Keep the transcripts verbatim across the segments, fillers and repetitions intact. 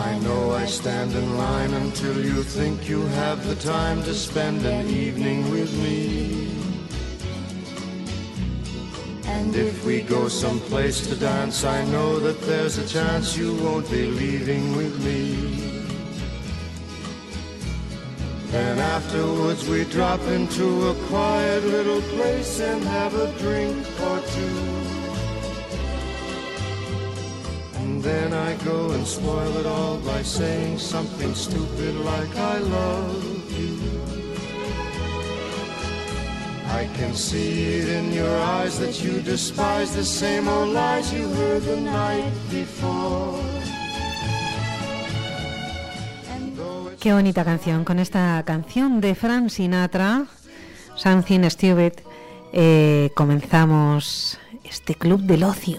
I know I stand in line until you think you have the time to spend an evening with me. And if we go someplace to dance, I know that there's a chance you won't be leaving with me. Then afterwards we drop into a quiet little place and have a drink or two. And then I go and spoil it all by saying something stupid like I love you. I can see it in your eyes that you despise the same old lies you heard the night before. Qué bonita canción. Con esta canción de Frank Sinatra, Something Stupid, eh, comenzamos este Club del Ocio.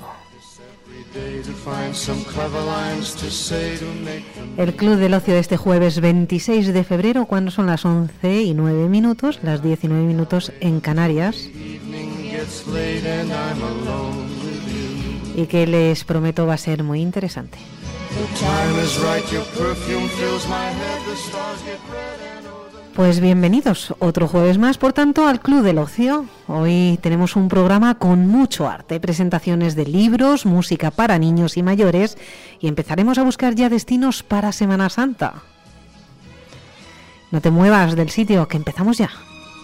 El Club del Ocio de este jueves veintiséis de febrero, cuando son las once y nueve minutos, las diecinueve minutos en Canarias. Y que les prometo va a ser muy interesante. Pues bienvenidos otro jueves más, por tanto, al Club del Ocio. Hoy tenemos un programa con mucho arte, presentaciones de libros, música para niños y mayores, y empezaremos a buscar ya destinos para Semana Santa. No te muevas del sitio, que empezamos ya.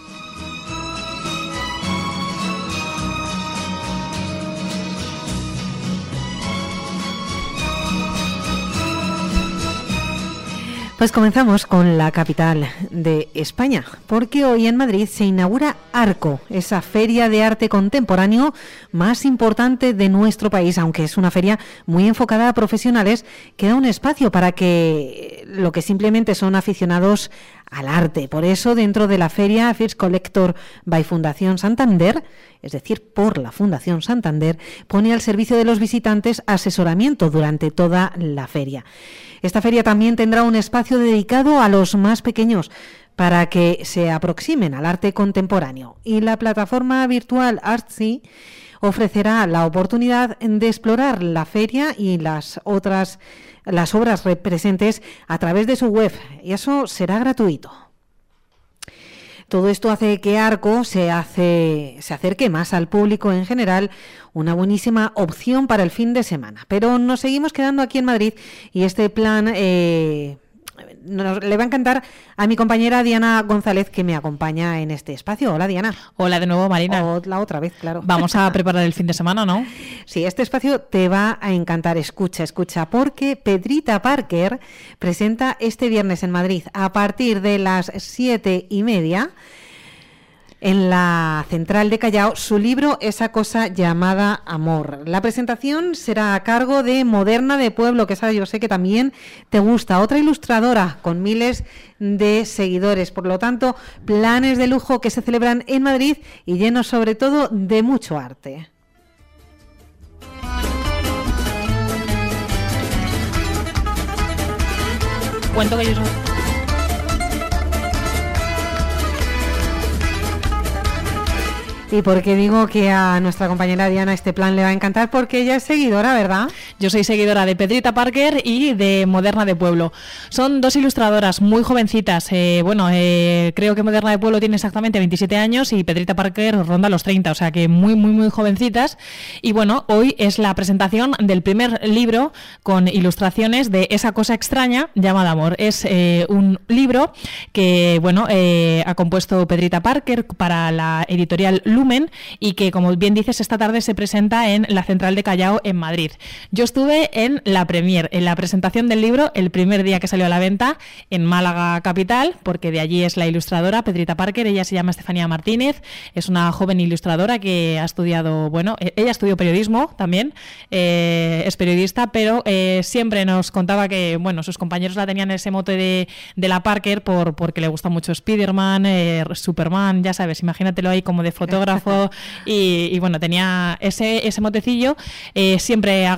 Pues comenzamos con la capital de España, porque hoy en Madrid se inaugura Arco, esa feria de arte contemporáneo más importante de nuestro país, aunque es una feria muy enfocada a profesionales, que da un espacio para que lo que simplemente son aficionados al arte. Por eso, dentro de la feria First Collector by Fundación Santander, es decir, por la Fundación Santander, pone al servicio de los visitantes asesoramiento durante toda la feria. Esta feria también tendrá un espacio dedicado a los más pequeños para que se aproximen al arte contemporáneo. Y la plataforma virtual Artsy ofrecerá la oportunidad de explorar la feria y las otras las obras presentes a través de su web, y eso será gratuito. Todo esto hace que Arco se, hace, se acerque más al público en general, una buenísima opción para el fin de semana. Pero nos seguimos quedando aquí en Madrid y este plan eh, nos, le va a encantar a mi compañera Diana González, que me acompaña en este espacio. Hola, Diana. Hola de nuevo, Marina. O la otra vez, claro. Vamos a preparar el fin de semana, ¿no? Sí, este espacio te va a encantar. Escucha, escucha, porque Pedrita Parker presenta este viernes en Madrid a partir de las siete y media en la Central de Callao su libro Esa cosa llamada amor. La presentación será a cargo de Moderna de Pueblo, que esa yo sé que también te gusta, otra ilustradora con miles de seguidores. Por lo tanto, planes de lujo que se celebran en Madrid y llenos sobre todo de mucho arte. Cuento que yo soy... ¿Y por qué digo que a nuestra compañera Diana este plan le va a encantar? Porque ella es seguidora, ¿verdad? Yo soy seguidora de Pedrita Parker y de Moderna de Pueblo. Son dos ilustradoras muy jovencitas. Eh, bueno, eh, creo que Moderna de Pueblo tiene exactamente veintisiete años y Pedrita Parker ronda los treinta, o sea que muy, muy, muy jovencitas. Y bueno, hoy es la presentación del primer libro con ilustraciones de Esa cosa extraña llamada amor. Es eh, un libro que, bueno, eh, ha compuesto Pedrita Parker para la editorial Lumen, y que, como bien dices, esta tarde se presenta en la Central de Callao en Madrid. Yo estuve en la premier, en la presentación del libro, el primer día que salió a la venta en Málaga capital, porque de allí es la ilustradora Pedrita Parker. Ella se llama Estefanía Martínez, es una joven ilustradora que ha estudiado, bueno, ella estudió periodismo también, eh, es periodista, pero eh, siempre nos contaba que, bueno, sus compañeros la tenían ese mote de, de la Parker por, porque le gusta mucho Spiderman, eh, Superman, ya sabes, imagínatelo ahí como de fotógrafo. Y, y bueno, tenía ese, ese motecillo. Eh, siempre ha garabateado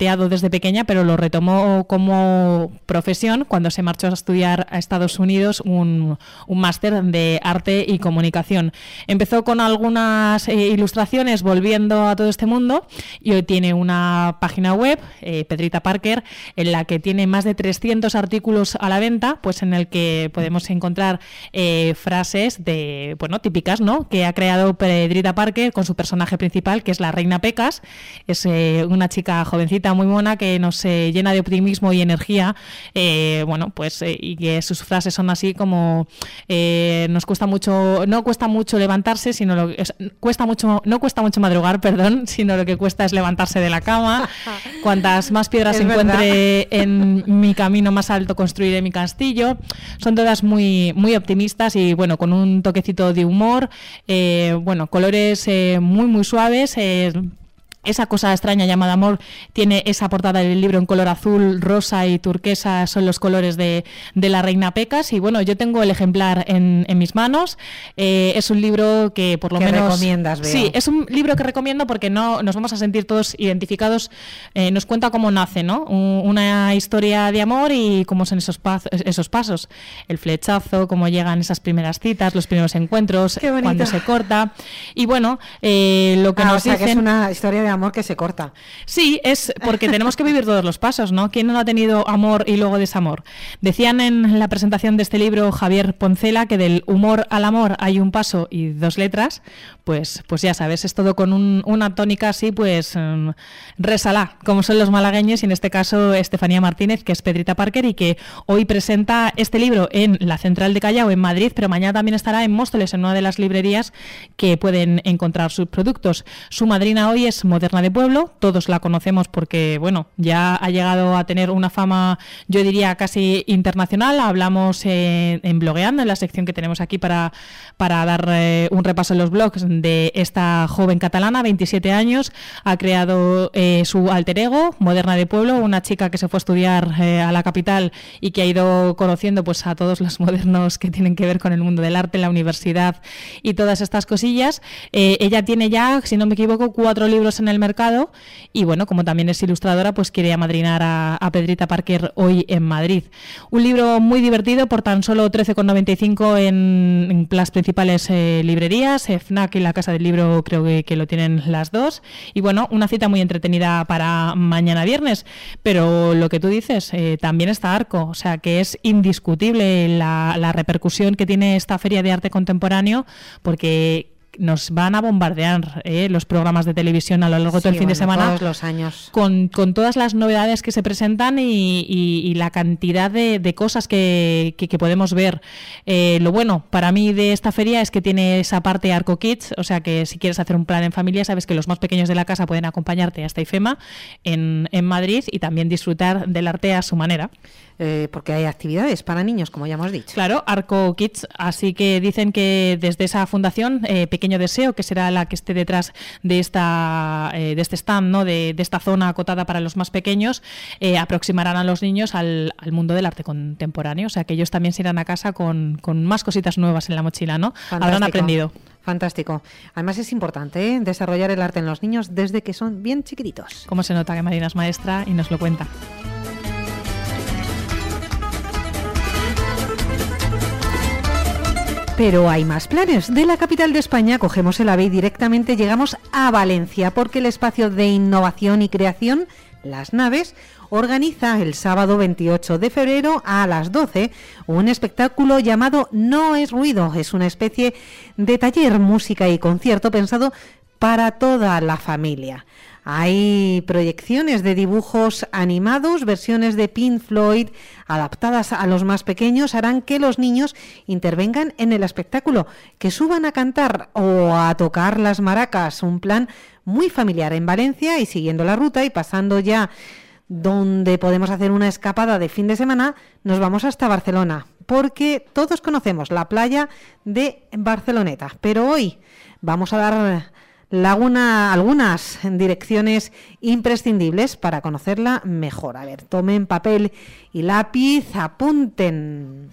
zapateado desde pequeña, pero lo retomó como profesión cuando se marchó a estudiar a Estados Unidos un, un máster de arte y comunicación. Empezó con algunas eh, ilustraciones volviendo a todo este mundo y hoy tiene una página web, eh, Pedrita Parker, en la que tiene más de trescientos artículos a la venta, pues en el que podemos encontrar eh, frases de, bueno, típicas, ¿no?, que ha creado Pedrita Parker con su personaje principal, que es la Reina Pecas. Es eh, una chica jovencita muy mona que nos eh, llena de optimismo y energía, eh, bueno, pues eh, y que sus frases son así como eh, nos cuesta mucho, no cuesta mucho levantarse, sino lo es, cuesta mucho, no cuesta mucho madrugar, perdón, sino lo que cuesta es levantarse de la cama. Cuantas más piedras encuentre en mi camino, más alto construiré mi castillo. Son todas muy, muy optimistas y bueno, con un toquecito de humor, eh, bueno, colores eh, muy muy suaves. Eh, Esa cosa extraña llamada amor tiene esa portada del libro en color azul, rosa y turquesa, son los colores de, de la Reina Pecas. Y bueno, yo tengo el ejemplar en, en mis manos. Eh, es un libro que por lo que menos... recomiendas, veo. Sí, es un libro que recomiendo porque no nos vamos a sentir todos identificados. Eh, nos cuenta cómo nace, ¿no?, Un, una historia de amor y cómo son esos, paz, esos pasos. El flechazo, cómo llegan esas primeras citas, los primeros encuentros, cuando se corta. Y bueno, eh, lo que ah, nos o sea, dicen... que es una historia de amor que se corta. Sí, es porque tenemos que vivir todos los pasos, ¿no? ¿Quién no ha tenido amor y luego desamor? Decían en la presentación de este libro Javier Poncela que del humor al amor hay un paso y dos letras. Pues, pues ya sabes, es todo con un, una tónica así, pues um, resalá, como son los malagueños, y en este caso Estefanía Martínez, que es Pedrita Parker y que hoy presenta este libro en la Central de Callao, en Madrid, pero mañana también estará en Móstoles, en una de las librerías que pueden encontrar sus productos. Su madrina hoy es Moderna de Pueblo, todos la conocemos porque, bueno, ya ha llegado a tener una fama, yo diría, casi internacional. Hablamos eh, en Blogueando, en la sección que tenemos aquí para, para dar eh, un repaso en los blogs de esta joven catalana, veintisiete años, ha creado eh, su alter ego, Moderna de Pueblo, una chica que se fue a estudiar eh, a la capital y que ha ido conociendo pues a todos los modernos que tienen que ver con el mundo del arte, la universidad y todas estas cosillas. Eh, ella tiene ya, si no me equivoco, cuatro libros en el mercado y bueno, como también es ilustradora, pues quiere amadrinar a, a Pedrita Parker hoy en Madrid. Un libro muy divertido por tan solo trece con noventa y cinco en, en las principales eh, librerías, eh, FNAC y la Casa del Libro creo que, que lo tienen las dos. Y bueno, una cita muy entretenida para mañana viernes. Pero lo que tú dices, eh, también está Arco, o sea que es indiscutible la, la repercusión que tiene esta Feria de Arte Contemporáneo, porque nos van a bombardear eh, los programas de televisión a lo largo de todo sí, el fin bueno, de semana todos los años. Con, con todas las novedades que se presentan y, y, y la cantidad de, de cosas que, que, que podemos ver. Eh, lo bueno para mí de esta feria es que tiene esa parte Arco Kids, o sea que si quieres hacer un plan en familia, sabes que los más pequeños de la casa pueden acompañarte hasta IFEMA en, en Madrid y también disfrutar del arte a su manera. Eh, porque hay actividades para niños, como ya hemos dicho. Claro, Arco Kids, así que dicen que desde esa fundación, eh, Pequeño Deseo, que será la que esté detrás de esta eh, de este stand, ¿no?, de, de esta zona acotada para los más pequeños, eh, aproximarán a los niños al, al mundo del arte contemporáneo, o sea que ellos también se irán a casa con, con más cositas nuevas en la mochila, ¿no? Fantástico. Habrán aprendido. Fantástico. Además es importante ¿eh? desarrollar el arte en los niños desde que son bien chiquititos. Cómo se nota que Marina es maestra y nos lo cuenta. Pero hay más planes. De la capital de España cogemos el AVE y directamente llegamos a Valencia, porque el espacio de innovación y creación, Las Naves, organiza el sábado veintiocho de febrero a las doce un espectáculo llamado No es ruido. Es una especie de taller, música y concierto pensado para toda la familia. Hay proyecciones de dibujos animados, versiones de Pink Floyd adaptadas a los más pequeños, harán que los niños intervengan en el espectáculo, que suban a cantar o a tocar las maracas, un plan muy familiar en Valencia. Y siguiendo la ruta y pasando ya donde podemos hacer una escapada de fin de semana, nos vamos hasta Barcelona, porque todos conocemos la playa de Barceloneta, pero hoy vamos a dar Laguna, algunas direcciones imprescindibles para conocerla mejor. A ver, tomen papel y lápiz, apunten.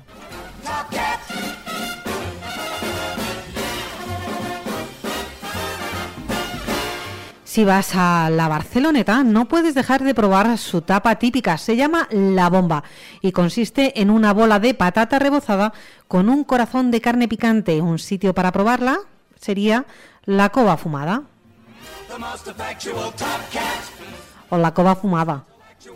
Si vas a la Barceloneta, no puedes dejar de probar su tapa típica. Se llama La Bomba y consiste en una bola de patata rebozada con un corazón de carne picante. Un sitio para probarla sería la Cova Fumada. O la Cova Fumada.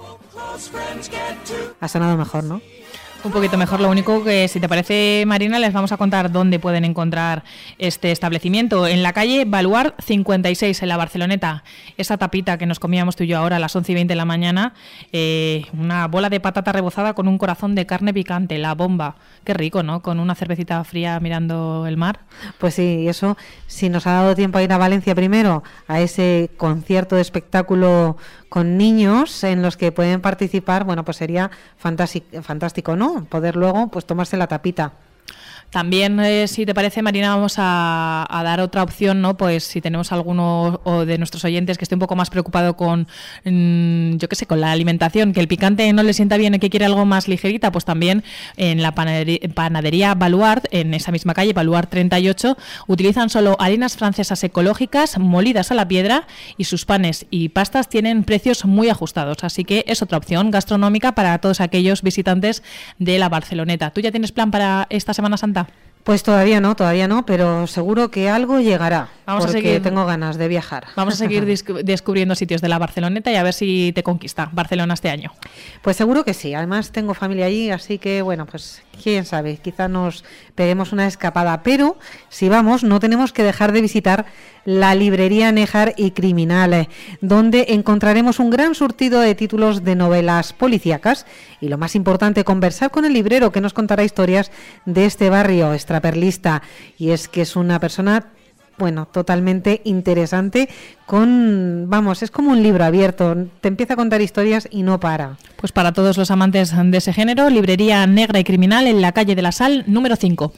Ha sonado mejor, ¿no? Un poquito mejor, lo único que, si te parece, Marina, les vamos a contar dónde pueden encontrar este establecimiento. En la calle Baluard cincuenta y seis, en la Barceloneta. Esa tapita que nos comíamos tú y yo ahora a las once y veinte de la mañana, eh, una bola de patata rebozada con un corazón de carne picante, La Bomba. Qué rico, ¿no? Con una cervecita fría mirando el mar. Pues sí, y eso, si nos ha dado tiempo a ir a Valencia primero, a ese concierto de espectáculo con niños en los que pueden participar, bueno, pues sería fantástico, fantástico, ¿no? Poder luego pues tomarse la tapita. También, eh, si te parece, Marina, vamos a, a dar otra opción, ¿no? Pues si tenemos alguno o de nuestros oyentes que esté un poco más preocupado con, mmm, yo qué sé, con la alimentación, que el picante no le sienta bien y que quiere algo más ligerita, pues también en la panadería, panadería Baluard, en esa misma calle, Baluard treinta y ocho, utilizan solo harinas francesas ecológicas molidas a la piedra y sus panes y pastas tienen precios muy ajustados. Así que es otra opción gastronómica para todos aquellos visitantes de la Barceloneta. ¿Tú ya tienes plan para esta Semana Santa? Pues todavía no, todavía no, pero seguro que algo llegará, vamos porque a seguir, tengo ganas de viajar. Vamos a seguir descubriendo sitios de la Barceloneta y a ver si te conquista Barcelona este año. Pues seguro que sí, además tengo familia allí, así que bueno, pues quién sabe, quizá nos peguemos una escapada, pero si vamos no tenemos que dejar de visitar la librería Néjar y Criminal, donde encontraremos un gran surtido de títulos de novelas policíacas y lo más importante, conversar con el librero que nos contará historias de este barrio extraperlista, y es que es una persona, bueno, totalmente interesante, con, vamos, es como un libro abierto, te empieza a contar historias y no para. Pues para todos los amantes de ese género, librería Negra y Criminal en la calle de la Sal, número cinco.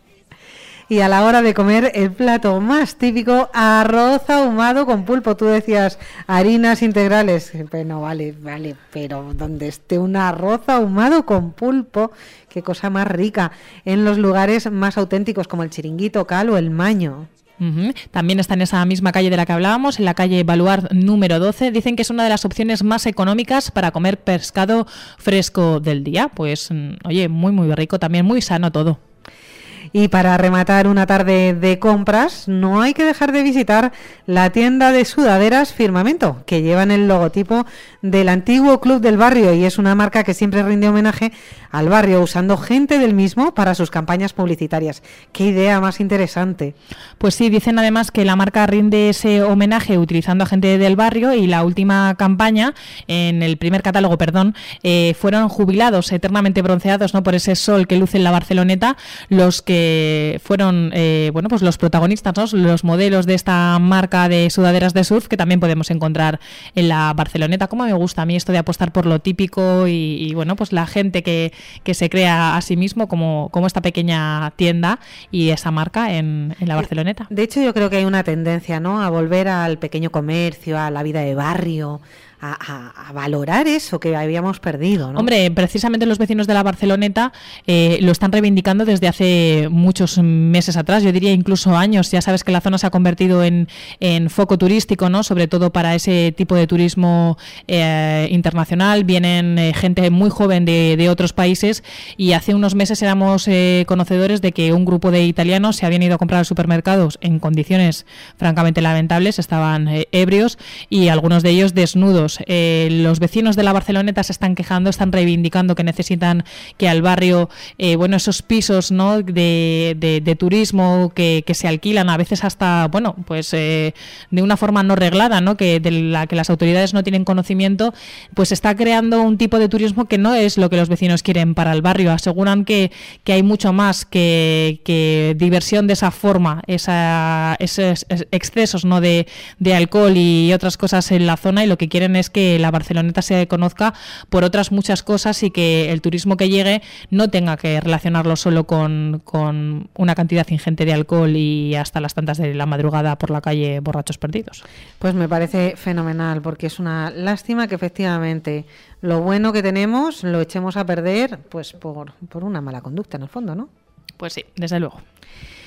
Y a la hora de comer, el plato más típico, arroz ahumado con pulpo. Tú decías harinas integrales. Bueno, vale, vale, pero donde esté un arroz ahumado con pulpo, qué cosa más rica. En los lugares más auténticos como el Chiringuito, Cal o el Maño. Uh-huh. También está en esa misma calle de la que hablábamos, en la calle Baluard número doce. Dicen que es una de las opciones más económicas para comer pescado fresco del día. Pues, oye, muy, muy rico, también muy sano todo. Y para rematar una tarde de compras, no hay que dejar de visitar la tienda de sudaderas Firmamento, que llevan el logotipo del antiguo club del barrio y es una marca que siempre rinde homenaje al barrio, usando gente del mismo para sus campañas publicitarias. ¡Qué idea más interesante! Pues sí, dicen además que la marca rinde ese homenaje utilizando a gente del barrio y la última campaña, en el primer catálogo, perdón, eh, fueron jubilados eternamente bronceados, ¿no?, por ese sol que luce en la Barceloneta, los que fueron eh, bueno, pues los protagonistas, ¿no?, los modelos de esta marca de sudaderas de surf que también podemos encontrar en la Barceloneta. Como me gusta a mí esto de apostar por lo típico y, y bueno, pues la gente que, que se crea a sí mismo como, como esta pequeña tienda y esa marca en, en la Barceloneta. De hecho, yo creo que hay una tendencia, ¿no?, a volver al pequeño comercio, a la vida de barrio, A, a, a valorar eso que habíamos perdido, ¿no? Hombre, precisamente los vecinos de la Barceloneta eh, lo están reivindicando desde hace muchos meses atrás, yo diría incluso años. Ya sabes que la zona se ha convertido en, en foco turístico, ¿no?, sobre todo para ese tipo de turismo eh, internacional. Vienen eh, gente muy joven de, de otros países y hace unos meses éramos eh, conocedores de que un grupo de italianos se habían ido a comprar a supermercados en condiciones francamente lamentables, estaban eh, ebrios y algunos de ellos desnudos. Eh, los vecinos de la Barceloneta se están quejando, están reivindicando que necesitan que al barrio, eh, bueno, esos pisos, ¿no?, de, de, de turismo que, que se alquilan a veces hasta, bueno, pues eh, de una forma no reglada, ¿no?, que de la que las autoridades no tienen conocimiento, pues está creando un tipo de turismo que no es lo que los vecinos quieren para el barrio. Aseguran que, que hay mucho más que, que diversión de esa forma, esa, esos excesos, ¿no?, de, de alcohol y otras cosas en la zona, y lo que quieren es que la Barceloneta se conozca por otras muchas cosas y que el turismo que llegue no tenga que relacionarlo solo con, con una cantidad ingente de alcohol y hasta las tantas de la madrugada por la calle borrachos perdidos. Pues me parece fenomenal, porque es una lástima que efectivamente lo bueno que tenemos lo echemos a perder pues por, por una mala conducta en el fondo, ¿no? Pues sí, desde luego.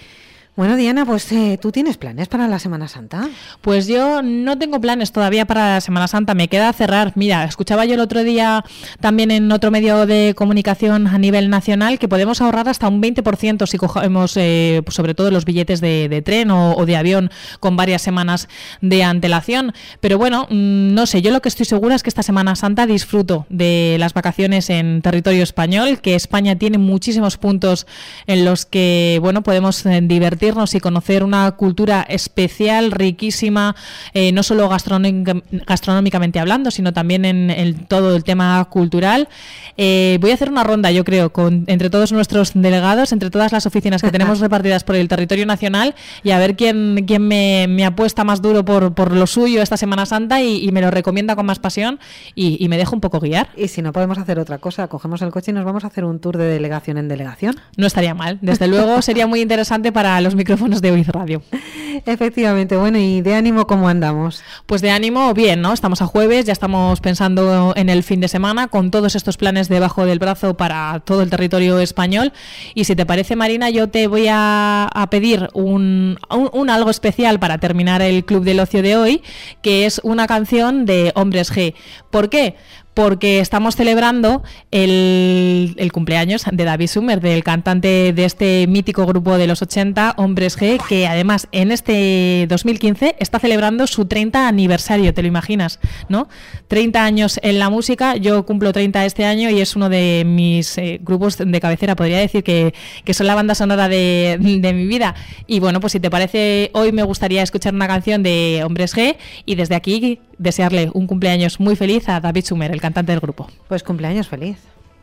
Bueno, Diana, pues eh, ¿tú tienes planes para la Semana Santa? Pues yo no tengo planes todavía para la Semana Santa, me queda cerrar. Mira, escuchaba yo el otro día también en otro medio de comunicación a nivel nacional que podemos ahorrar hasta un veinte por ciento si cogemos eh, pues sobre todo los billetes de, de tren o, o de avión con varias semanas de antelación. Pero bueno, mmm, no sé, yo lo que estoy segura es que esta Semana Santa disfruto de las vacaciones en territorio español, que España tiene muchísimos puntos en los que, bueno, podemos eh, divertirnos y conocer una cultura especial, riquísima, eh, no solo gastronómica, gastronómicamente hablando, sino también en el, todo el tema cultural. Eh, voy a hacer una ronda, yo creo, con, entre todos nuestros delegados, entre todas las oficinas que tenemos repartidas por el territorio nacional, y a ver quién, quién me, me apuesta más duro por, por lo suyo esta Semana Santa y, y me lo recomienda con más pasión y, y me dejo un poco guiar. Y si no podemos hacer otra cosa, cogemos el coche y nos vamos a hacer un tour de delegación en delegación. No estaría mal, desde luego sería muy interesante para los micrófonos de Oiz Radio. Efectivamente, bueno, ¿y de ánimo cómo andamos? Pues de ánimo bien, ¿no? Estamos a jueves, ya estamos pensando en el fin de semana con todos estos planes debajo del brazo para todo el territorio español. Y si te parece, Marina, yo te voy a, a pedir un, un, un algo especial para terminar el Club del Ocio de hoy, que es una canción de Hombres G. ¿Por qué? Porque estamos celebrando el, el cumpleaños de David Summers, del cantante de este mítico grupo de los ochenta, Hombres G, que además en este dos mil quince está celebrando su treinta aniversario, ¿te lo imaginas? ¿No? treinta años en la música, yo cumplo treinta este año y es uno de mis eh, grupos de cabecera, podría decir que, que son la banda sonora de, de mi vida. Y bueno, pues si te parece, hoy me gustaría escuchar una canción de Hombres G y desde aquí desearle un cumpleaños muy feliz a David Summers, el cantante del grupo. Pues cumpleaños feliz.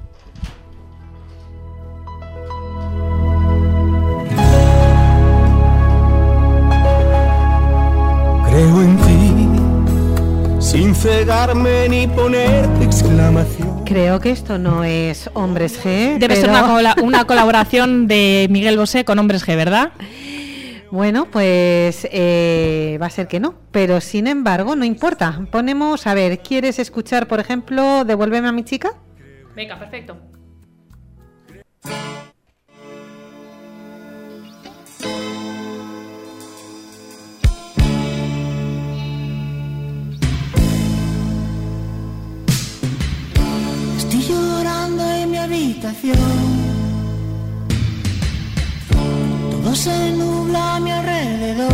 Creo en ti, sin cegarme ni ponerte exclamación. Creo que esto no es Hombres G. Debe pero... ser una, cola- una colaboración de Miguel Bosé con Hombres G, ¿verdad? Bueno, pues eh, va a ser que no, pero sin embargo no importa. Ponemos, a ver, ¿quieres escuchar, por ejemplo, Devuélveme a mi chica? Venga, perfecto. Estoy llorando en mi habitación. Todo se nubla a mi alrededor.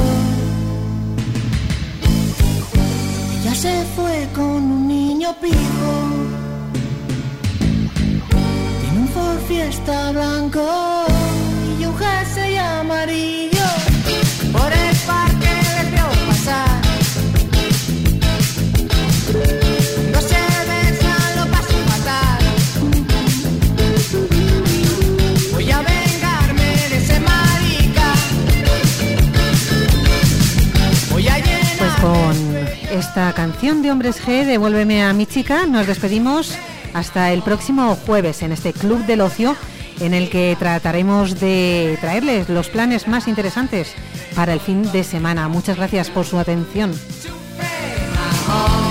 Ella se fue con un niño pijo. Tiene un Ford Fiesta blanco y un jersey amarillo. Por el parque les vio pasar. No se besan, lo paso fatal. Voy a vengarme de ese marica. Voy a llenar. Pues con esta canción de Hombres G, Devuélveme a mi chica, nos despedimos hasta el próximo jueves en este Club del Ocio, en el que trataremos de traerles los planes más interesantes para el fin de semana. Muchas gracias por su atención. Oh.